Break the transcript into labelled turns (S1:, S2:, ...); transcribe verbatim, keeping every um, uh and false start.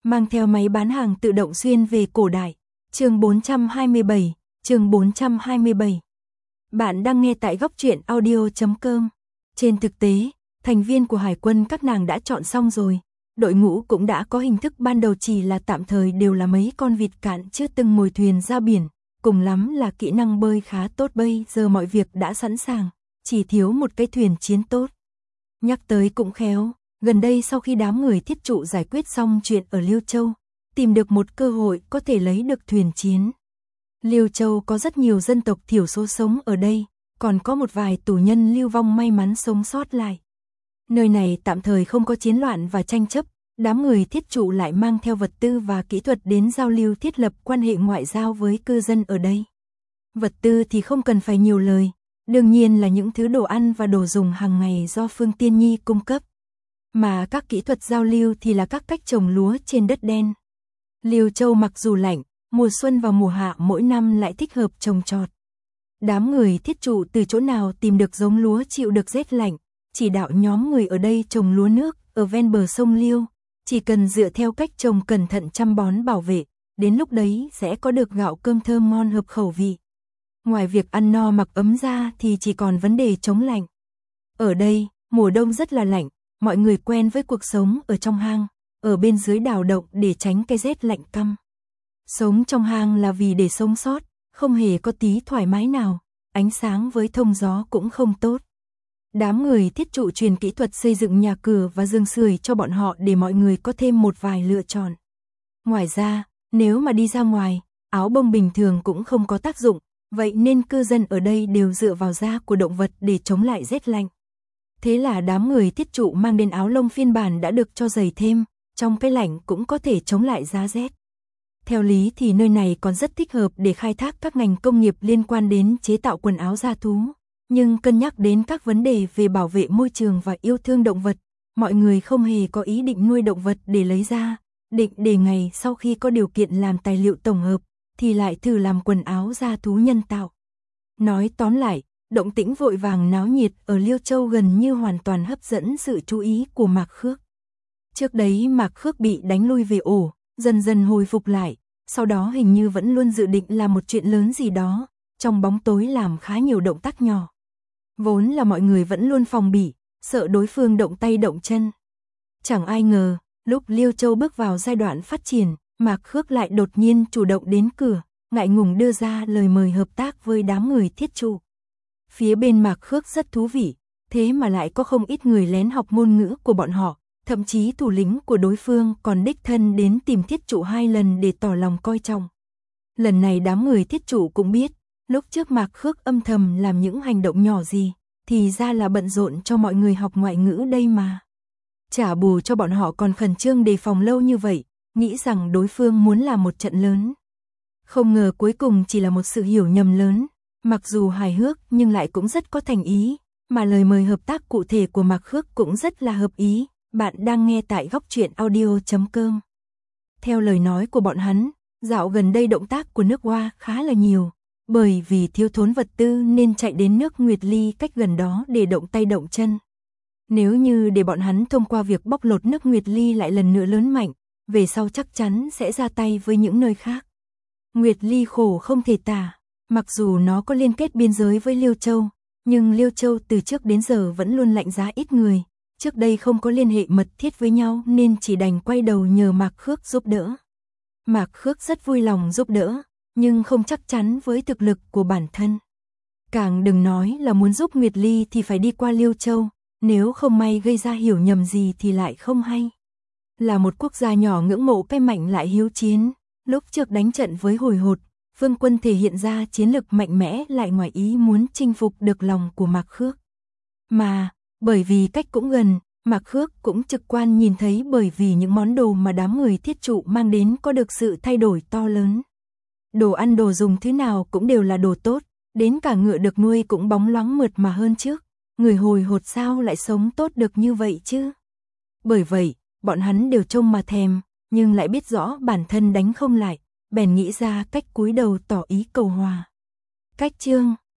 S1: mang theo máy bán hàng tự động xuyên về cổ đại. Chương bốn trăm hai mươi bảy, chương bốn trăm hai mươi bảy. Bạn đang nghe tại góc truyện audio chấm com. Trên thực tế, thành viên của hải quân các nàng đã chọn xong rồi. Đội ngũ cũng đã có hình thức ban đầu, chỉ là tạm thời đều là mấy con vịt cạn chưa từng ngồi thuyền ra biển, cùng lắm là kỹ năng bơi khá tốt. Bây giờ mọi việc đã sẵn sàng, chỉ thiếu một cái thuyền chiến tốt. Nhắc tới cũng khéo, gần đây sau khi đám người thiết trụ giải quyết xong chuyện ở Liêu Châu, tìm được một cơ hội có thể lấy được thuyền chiến. Liêu Châu có rất nhiều dân tộc thiểu số sống ở đây, còn có một vài tù nhân lưu vong may mắn sống sót lại. Nơi này tạm thời không có chiến loạn và tranh chấp, đám người thiết trụ lại mang theo vật tư và kỹ thuật đến giao lưu, thiết lập quan hệ ngoại giao với cư dân ở đây. Vật tư thì không cần phải nhiều lời, đương nhiên là những thứ đồ ăn và đồ dùng hàng ngày do Phương Tiên Nhi cung cấp. Mà các kỹ thuật giao lưu thì là các cách trồng lúa trên đất đen. Liêu Châu mặc dù lạnh, mùa xuân và mùa hạ mỗi năm lại thích hợp trồng trọt. Đám người thiết trụ từ chỗ nào tìm được giống lúa chịu được rét lạnh, chỉ đạo nhóm người ở đây trồng lúa nước ở ven bờ sông Liêu, chỉ cần dựa theo cách trồng cẩn thận chăm bón bảo vệ, đến lúc đấy sẽ có được gạo cơm thơm ngon hợp khẩu vị. Ngoài việc ăn no mặc ấm ra thì chỉ còn vấn đề chống lạnh. Ở đây, mùa đông rất là lạnh, mọi người quen với cuộc sống ở trong hang, ở bên dưới đào động để tránh cái rét lạnh căm. Sống trong hang là vì để sống sót, không hề có tí thoải mái nào, ánh sáng với thông gió cũng không tốt. Đám người thiết trụ truyền kỹ thuật xây dựng nhà cửa và giường sưởi cho bọn họ để mọi người có thêm một vài lựa chọn. Ngoài ra, nếu mà đi ra ngoài, áo bông bình thường cũng không có tác dụng, vậy nên cư dân ở đây đều dựa vào da của động vật để chống lại rét lạnh. Thế là đám người thiết trụ mang đến áo lông phiên bản đã được cho dày thêm, trong cái lạnh cũng có thể chống lại giá rét. Theo lý thì nơi này còn rất thích hợp để khai thác các ngành công nghiệp liên quan đến chế tạo quần áo da thú, nhưng cân nhắc đến các vấn đề về bảo vệ môi trường và yêu thương động vật, mọi người không hề có ý định nuôi động vật để lấy da, định để ngày sau khi có điều kiện làm tài liệu tổng hợp, thì lại thử làm quần áo da thú nhân tạo. Nói tóm lại, động tĩnh vội vàng náo nhiệt ở Liêu Châu gần như hoàn toàn hấp dẫn sự chú ý của Mạc Khước. Trước đấy Mạc Khước bị đánh lui về ổ, dần dần hồi phục lại, sau đó hình như vẫn luôn dự định làm một chuyện lớn gì đó, trong bóng tối làm khá nhiều động tác nhỏ. Vốn là mọi người vẫn luôn phòng bị, sợ đối phương động tay động chân. Chẳng ai ngờ, lúc Liêu Châu bước vào giai đoạn phát triển, Mạc Khước lại đột nhiên chủ động đến cửa, ngại ngùng đưa ra lời mời hợp tác với đám người thiết trụ. Phía bên Mạc Khước rất thú vị, thế mà lại có không ít người lén học ngôn ngữ của bọn họ, thậm chí thủ lĩnh của đối phương còn đích thân đến tìm thiết trụ hai lần để tỏ lòng coi trọng. Lần này đám người thiết trụ cũng biết, lúc trước Mạc Khước âm thầm làm những hành động nhỏ gì, thì ra là bận rộn cho mọi người học ngoại ngữ đây mà. Trả bù cho bọn họ còn khẩn trương đề phòng lâu như vậy, nghĩ rằng đối phương muốn làm một trận lớn. Không ngờ cuối cùng chỉ là một sự hiểu nhầm lớn, mặc dù hài hước nhưng lại cũng rất có thành ý, mà lời mời hợp tác cụ thể của Mạc Khước cũng rất là hợp ý. Bạn đang nghe tại góc truyện audio chấm com. Theo lời nói của bọn hắn, dạo gần đây động tác của nước Hoa khá là nhiều, bởi vì thiếu thốn vật tư nên chạy đến nước Nguyệt Ly cách gần đó để động tay động chân. Nếu như để bọn hắn thông qua việc bóc lột nước Nguyệt Ly lại lần nữa lớn mạnh, về sau chắc chắn sẽ ra tay với những nơi khác. Nguyệt Ly khổ không thể tả, mặc dù nó có liên kết biên giới với Liêu Châu, nhưng Liêu Châu từ trước đến giờ vẫn luôn lạnh giá ít người. Trước đây không có liên hệ mật thiết với nhau nên chỉ đành quay đầu nhờ Mạc Khước giúp đỡ. Mạc Khước rất vui lòng giúp đỡ, nhưng không chắc chắn với thực lực của bản thân. Càng đừng nói là muốn giúp Nguyệt Ly thì phải đi qua Liêu Châu, nếu không may gây ra hiểu nhầm gì thì lại không hay. Là một quốc gia nhỏ ngưỡng mộ cái mạnh lại hiếu chiến, lúc trước đánh trận với Hồi Hột, Vương quân thể hiện ra chiến lực mạnh mẽ lại ngoài ý muốn chinh phục được lòng của Mạc Khước. Mà bởi vì cách cũng gần, Mạc Khước cũng trực quan nhìn thấy, bởi vì những món đồ mà đám người thiết trụ mang đến có được sự thay đổi to lớn. Đồ ăn đồ dùng thứ nào cũng đều là đồ tốt, đến cả ngựa được nuôi cũng bóng loáng mượt mà hơn trước. Người Hồi Hột sao lại sống tốt được như vậy chứ? Bởi vậy, bọn hắn đều trông mà thèm, nhưng lại biết rõ bản thân đánh không lại, bèn nghĩ ra cách cúi đầu tỏ ý cầu hòa. Cách chương